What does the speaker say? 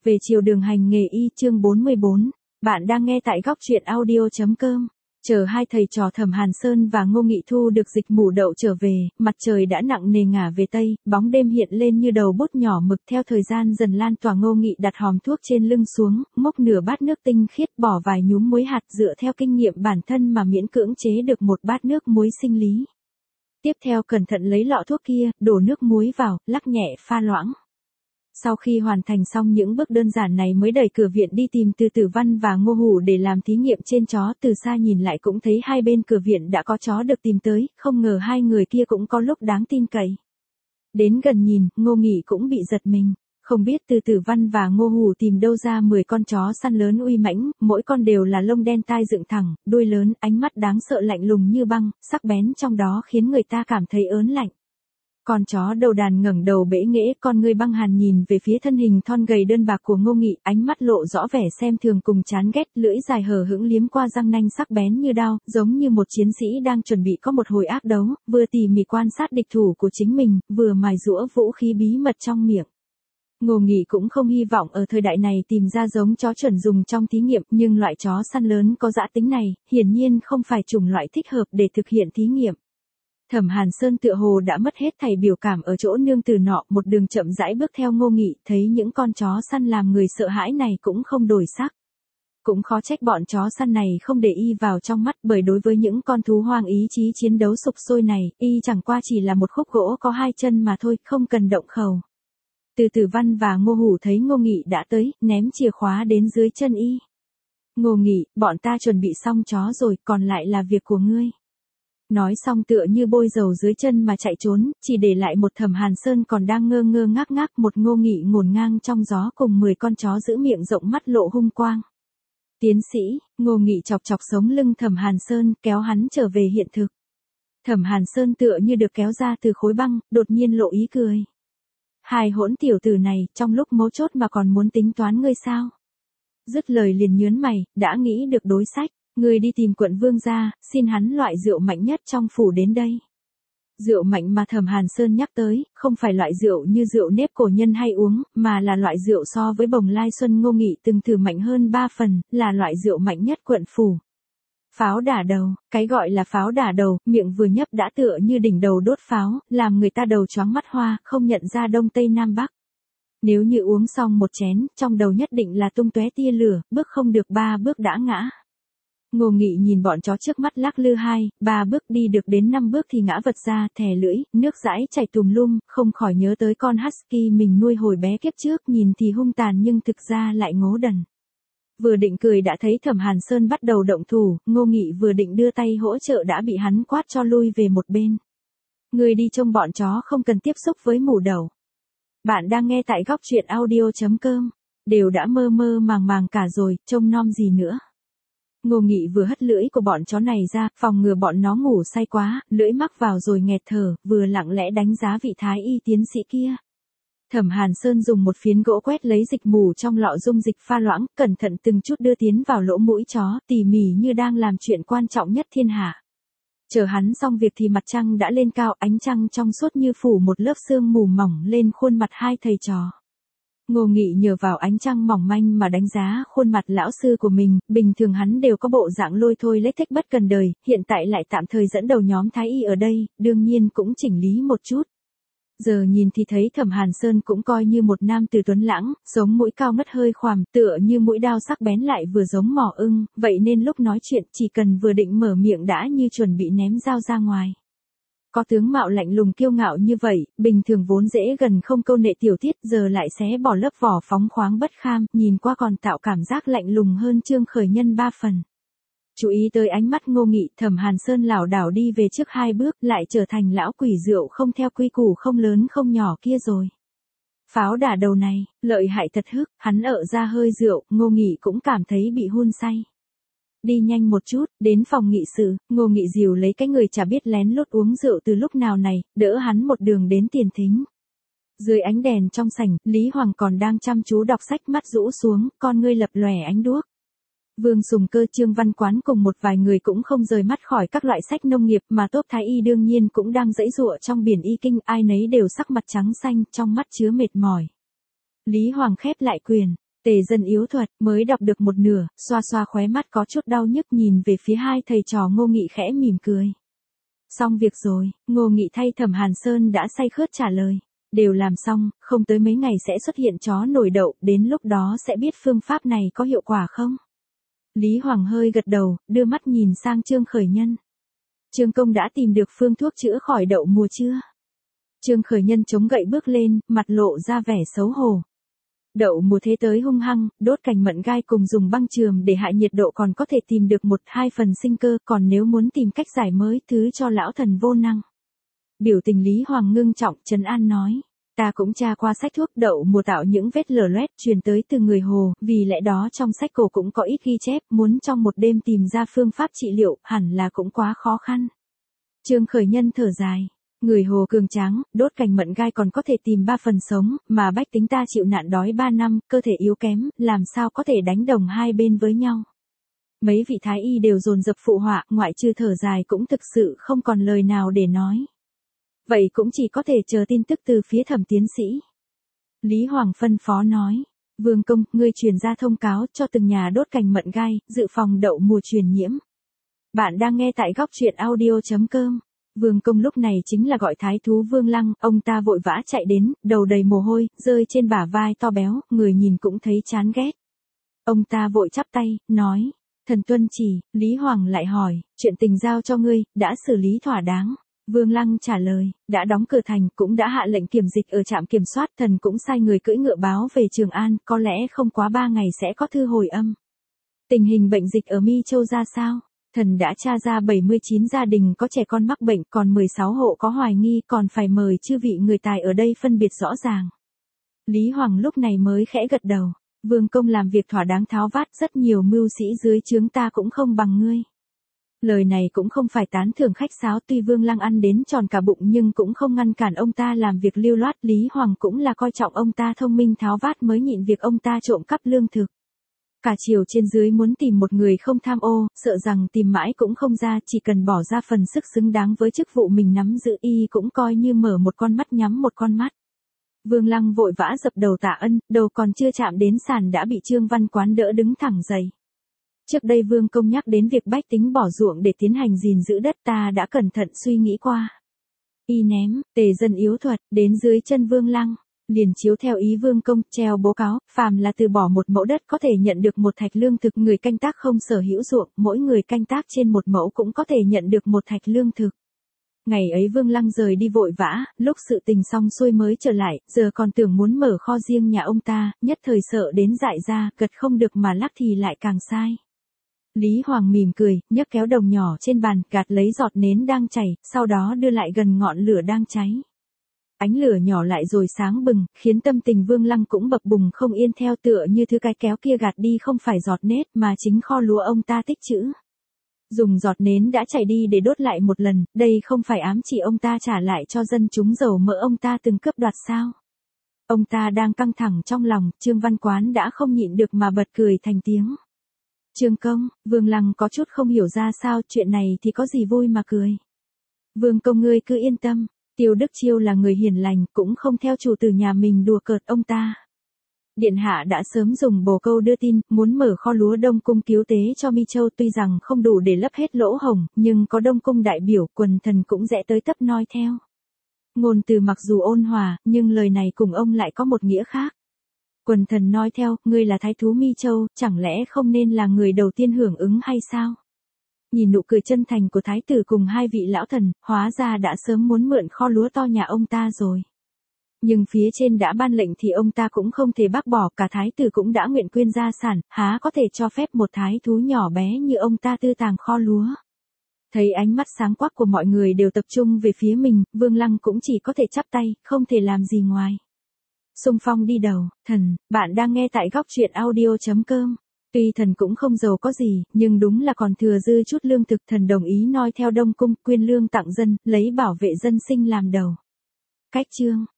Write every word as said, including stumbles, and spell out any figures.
Về chiều đường hành nghề y chương bốn mươi bốn, bạn đang nghe tại góc truyện audio.com. Chờ hai thầy trò Thẩm Hàn Sơn và Ngô Nghị thu được dịch mủ đậu trở về, mặt trời đã nặng nề ngả về Tây, bóng đêm hiện lên như đầu bút nhỏ mực theo thời gian dần lan tỏa. Ngô Nghị đặt hòm thuốc trên lưng xuống, múc nửa bát nước tinh khiết bỏ vài nhúm muối hạt dựa theo kinh nghiệm bản thân mà miễn cưỡng chế được một bát nước muối sinh lý. Tiếp theo cẩn thận lấy lọ thuốc kia, đổ nước muối vào, lắc nhẹ pha loãng. Sau khi hoàn thành xong những bước đơn giản này mới đẩy cửa viện đi tìm Từ Tử Văn và Ngô Hủ để làm thí nghiệm trên chó. Từ xa nhìn lại cũng thấy hai bên cửa viện đã có chó được tìm tới, không ngờ hai người kia cũng có lúc đáng tin cậy. Đến gần nhìn, Ngô Nghị cũng bị giật mình, không biết Từ Tử Văn và Ngô Hủ tìm đâu ra mười con chó săn lớn uy mãnh, mỗi con đều là lông đen tai dựng thẳng, đuôi lớn, ánh mắt đáng sợ lạnh lùng như băng, sắc bén trong đó khiến người ta cảm thấy ớn lạnh. Con chó đầu đàn ngẩng đầu bẽ nghễ, con ngươi băng hàn nhìn về phía thân hình thon gầy đơn bạc của Ngô Nghị, ánh mắt lộ rõ vẻ xem thường cùng chán ghét, lưỡi dài hờ hững liếm qua răng nanh sắc bén như đao, giống như một chiến sĩ đang chuẩn bị có một hồi ác đấu, vừa tỉ mỉ quan sát địch thủ của chính mình, vừa mài giũa vũ khí bí mật trong miệng. Ngô Nghị cũng không hy vọng ở thời đại này tìm ra giống chó chuẩn dùng trong thí nghiệm, nhưng loại chó săn lớn có dã tính này, hiển nhiên không phải chủng loại thích hợp để thực hiện thí nghiệm. Thẩm Hàn Sơn tựa hồ đã mất hết thảy biểu cảm ở chỗ nương tử nọ, một đường chậm rãi bước theo Ngô Nghị, thấy những con chó săn làm người sợ hãi này cũng không đổi sắc. Cũng khó trách bọn chó săn này không để y vào trong mắt, bởi đối với những con thú hoang ý chí chiến đấu sục sôi này, y chẳng qua chỉ là một khúc gỗ có hai chân mà thôi, không cần động khẩu. Từ Tử Văn và Ngô Hủ thấy Ngô Nghị đã tới, ném chìa khóa đến dưới chân y. Ngô Nghị, bọn ta chuẩn bị xong chó rồi, còn lại là việc của ngươi. Nói xong tựa như bôi dầu dưới chân mà chạy trốn, chỉ để lại một Thẩm Hàn Sơn còn đang ngơ ngơ ngác ngác, một Ngô Nghị ngổn ngang trong gió cùng mười con chó giữ miệng rộng mắt lộ hung quang. Tiến sĩ, Ngô Nghị chọc chọc sống lưng Thẩm Hàn Sơn, kéo hắn trở về hiện thực. Thẩm Hàn Sơn tựa như được kéo ra từ khối băng, đột nhiên lộ ý cười. Hai hỗn tiểu tử này, trong lúc mấu chốt mà còn muốn tính toán ngươi sao? Dứt lời liền nhớn mày, đã nghĩ được đối sách. Người đi tìm quận vương gia, xin hắn loại rượu mạnh nhất trong phủ đến đây. Rượu mạnh mà Thẩm Hàn Sơn nhắc tới, không phải loại rượu như rượu nếp cổ nhân hay uống, mà là loại rượu so với Bồng Lai Xuân Ngô Nghị từng thử mạnh hơn ba phần, là loại rượu mạnh nhất quận phủ. Pháo đả đầu, cái gọi là pháo đả đầu, miệng vừa nhấp đã tựa như đỉnh đầu đốt pháo, làm người ta đầu choáng mắt hoa, không nhận ra đông tây nam bắc. Nếu như uống xong một chén, trong đầu nhất định là tung tóe tia lửa, bước không được ba bước đã ngã. Ngô Nghị nhìn bọn chó trước mắt lắc lư hai, ba bước đi được đến năm bước thì ngã vật ra, thè lưỡi, nước dãi chảy tùm lum, không khỏi nhớ tới con husky mình nuôi hồi bé kiếp trước, nhìn thì hung tàn nhưng thực ra lại ngố đần. Vừa định cười đã thấy Thẩm Hàn Sơn bắt đầu động thủ, Ngô Nghị vừa định đưa tay hỗ trợ đã bị hắn quát cho lui về một bên. Người đi trông bọn chó không cần tiếp xúc với mủ đậu. Bạn đang nghe tại góc truyện audio.com, đều đã mơ mơ màng màng cả rồi, trông nom gì nữa. Ngô Nghị vừa hất lưỡi của bọn chó này ra, phòng ngừa bọn nó ngủ say quá, lưỡi mắc vào rồi nghẹt thở, vừa lặng lẽ đánh giá vị thái y tiến sĩ kia. Thẩm Hàn Sơn dùng một phiến gỗ quét lấy dịch mù trong lọ dung dịch pha loãng, cẩn thận từng chút đưa tiến vào lỗ mũi chó, tỉ mỉ như đang làm chuyện quan trọng nhất thiên hạ. Chờ hắn xong việc thì mặt trăng đã lên cao, ánh trăng trong suốt như phủ một lớp sương mù mỏng lên khuôn mặt hai thầy trò. Ngô Nghị nhờ vào ánh trăng mỏng manh mà đánh giá khuôn mặt lão sư của mình, bình thường hắn đều có bộ dạng lôi thôi lếch thếch bất cần đời, hiện tại lại tạm thời dẫn đầu nhóm thái y ở đây, đương nhiên cũng chỉnh lý một chút. Giờ nhìn thì thấy Thẩm Hàn Sơn cũng coi như một nam tử tuấn lãng, sống mũi cao ngất hơi khoằm, tựa như mũi đao sắc bén lại vừa giống mỏ ưng, vậy nên lúc nói chuyện chỉ cần vừa định mở miệng đã như chuẩn bị ném dao ra ngoài. Có tướng mạo lạnh lùng kiêu ngạo như vậy, bình thường vốn dễ gần không câu nệ tiểu tiết, giờ lại xé bỏ lớp vỏ phóng khoáng bất kham, nhìn qua còn tạo cảm giác lạnh lùng hơn Trương Khởi Nhân ba phần. Chú ý tới ánh mắt Ngô Nghị, Thẩm Hàn Sơn lảo đảo đi về trước hai bước, lại trở thành lão quỷ rượu không theo quy củ không lớn không nhỏ kia rồi. Pháo đả đầu này, lợi hại thật hức, hắn ợ ra hơi rượu, Ngô Nghị cũng cảm thấy bị hun say. Đi nhanh một chút, đến phòng nghị sự, Ngô Nghị dìu lấy cái người chả biết lén lút uống rượu từ lúc nào này, đỡ hắn một đường đến tiền thính. Dưới ánh đèn trong sảnh, Lý Hoàng còn đang chăm chú đọc sách, mắt rũ xuống, con ngươi lập lòe ánh đuốc. Vương Sùng Cơ, Trương Văn Quán cùng một vài người cũng không rời mắt khỏi các loại sách nông nghiệp, mà Tốp Thái Y đương nhiên cũng đang giãy giụa trong biển y kinh, ai nấy đều sắc mặt trắng xanh, trong mắt chứa mệt mỏi. Lý Hoàng khép lại quyền. Tề Dân yếu thuật, mới đọc được một nửa, xoa xoa khóe mắt có chút đau nhức nhìn về phía hai thầy trò Ngô Nghị khẽ mỉm cười. Xong việc rồi, Ngô Nghị thay Thẩm Hàn Sơn đã say khướt trả lời. Đều làm xong, không tới mấy ngày sẽ xuất hiện chó nổi đậu, đến lúc đó sẽ biết phương pháp này có hiệu quả không? Lý Hoàng hơi gật đầu, đưa mắt nhìn sang Trương Khởi Nhân. Trương công đã tìm được phương thuốc chữa khỏi đậu mùa chưa? Trương Khởi Nhân chống gậy bước lên, mặt lộ ra vẻ xấu hổ. Đậu mùa thế tới hung hăng, đốt cành mận gai cùng dùng băng chườm để hạ nhiệt độ còn có thể tìm được một hai phần sinh cơ, còn nếu muốn tìm cách giải mới thứ cho lão thần vô năng. Biểu tình Lý Hoàng ngưng trọng, trấn an nói. Ta cũng tra qua sách thuốc đậu mùa tạo những vết lở loét truyền tới từ người Hồ, vì lẽ đó trong sách cổ cũng có ít ghi chép, muốn trong một đêm tìm ra phương pháp trị liệu, hẳn là cũng quá khó khăn. Trương Khởi Nhân thở dài. Người Hồ cường tráng, đốt cành mận gai còn có thể tìm ba phần sống, mà bách tính ta chịu nạn đói ba năm, cơ thể yếu kém, làm sao có thể đánh đồng hai bên với nhau. Mấy vị thái y đều dồn dập phụ họa, ngoại trừ thở dài cũng thực sự không còn lời nào để nói. Vậy cũng chỉ có thể chờ tin tức từ phía Thẩm tiến sĩ. Lý Hoàng phân phó nói. Vương công, ngươi truyền ra thông cáo cho từng nhà đốt cành mận gai, dự phòng đậu mùa truyền nhiễm. Bạn đang nghe tại góc truyện audio chấm com. Vương công lúc này chính là gọi thái thú Vương Lăng, ông ta vội vã chạy đến, đầu đầy mồ hôi, rơi trên bả vai to béo, người nhìn cũng thấy chán ghét. Ông ta vội chắp tay, nói. Thần tuân chỉ, Lý Hoàng lại hỏi, chuyện tình giao cho ngươi, đã xử lý thỏa đáng. Vương Lăng trả lời, đã đóng cửa thành, cũng đã hạ lệnh kiểm dịch ở trạm kiểm soát, thần cũng sai người cưỡi ngựa báo về Trường An, có lẽ không quá ba ngày sẽ có thư hồi âm. Tình hình bệnh dịch ở Mi Châu ra sao? Thần đã tra ra bảy mươi chín gia đình có trẻ con mắc bệnh, còn mười sáu hộ có hoài nghi, còn phải mời chư vị người tài ở đây phân biệt rõ ràng. Lý Hoàng lúc này mới khẽ gật đầu, Vương công làm việc thỏa đáng tháo vát, rất nhiều mưu sĩ dưới trướng ta cũng không bằng ngươi. Lời này cũng không phải tán thưởng khách sáo, tuy Vương Lăng ăn đến tròn cả bụng nhưng cũng không ngăn cản ông ta làm việc lưu loát, Lý Hoàng cũng là coi trọng ông ta thông minh tháo vát mới nhịn việc ông ta trộm cắp lương thực. Cả triều trên dưới muốn tìm một người không tham ô, sợ rằng tìm mãi cũng không ra, chỉ cần bỏ ra phần sức xứng đáng với chức vụ mình nắm giữ, y cũng coi như mở một con mắt nhắm một con mắt. Vương Lăng vội vã dập đầu tạ ân, đầu còn chưa chạm đến sàn đã bị Trương Văn Quán đỡ đứng thẳng dậy. Trước đây Vương công nhắc đến việc bách tính bỏ ruộng để tiến hành gìn giữ đất, ta đã cẩn thận suy nghĩ qua. Y ném, Tề Dân yếu thuật, đến dưới chân Vương Lăng, liền chiếu theo ý Vương công, treo bố cáo, phàm là từ bỏ một mẫu đất có thể nhận được một thạch lương thực, người canh tác không sở hữu ruộng, mỗi người canh tác trên một mẫu cũng có thể nhận được một thạch lương thực. Ngày ấy Vương Lăng rời đi vội vã, lúc sự tình xong xuôi mới trở lại, giờ còn tưởng muốn mở kho riêng nhà ông ta, nhất thời sợ đến dại ra, gật không được mà lắc thì lại càng sai. Lý Hoàng mỉm cười, nhấc kéo đồng nhỏ trên bàn, gạt lấy giọt nến đang chảy, sau đó đưa lại gần ngọn lửa đang cháy. Ánh lửa nhỏ lại rồi sáng bừng, khiến tâm tình Vương Lăng cũng bập bùng không yên theo, tựa như thứ cái kéo kia gạt đi không phải giọt nết mà chính kho lúa ông ta tích trữ. Dùng giọt nến đã chảy đi để đốt lại một lần, đây không phải ám chỉ ông ta trả lại cho dân chúng dầu mỡ ông ta từng cướp đoạt sao? Ông ta đang căng thẳng trong lòng, Trương Văn Quán đã không nhịn được mà bật cười thành tiếng. Trương công, Vương Lăng có chút không hiểu ra sao, chuyện này thì có gì vui mà cười. Vương công ngươi cứ yên tâm, Tiêu Đức Chiêu là người hiền lành, cũng không theo chủ tử nhà mình đùa cợt ông ta. Điện hạ đã sớm dùng bồ câu đưa tin, muốn mở kho lúa Đông Cung cứu tế cho Mi Châu, tuy rằng không đủ để lấp hết lỗ hổng, nhưng có Đông Cung đại biểu, quần thần cũng rẽ tới tấp noi theo. Ngôn từ mặc dù ôn hòa, nhưng lời này cùng ông lại có một nghĩa khác. Quần thần nói theo, ngươi là thái thú Mi Châu, chẳng lẽ không nên là người đầu tiên hưởng ứng hay sao? Nhìn nụ cười chân thành của thái tử cùng hai vị lão thần, hóa ra đã sớm muốn mượn kho lúa to nhà ông ta rồi. Nhưng phía trên đã ban lệnh thì ông ta cũng không thể bác bỏ, cả thái tử cũng đã nguyện quyên gia sản, há có thể cho phép một thái thú nhỏ bé như ông ta tư tàng kho lúa. Thấy ánh mắt sáng quắc của mọi người đều tập trung về phía mình, Vương Lăng cũng chỉ có thể chắp tay, không thể làm gì ngoài. Xung phong đi đầu, thần, bạn đang nghe tại góc truyện audio chấm com. Tuy thần cũng không giàu có gì, nhưng đúng là còn thừa dư chút lương thực, thần đồng ý noi theo Đông Cung, quyên lương tặng dân, lấy bảo vệ dân sinh làm đầu. Cách chương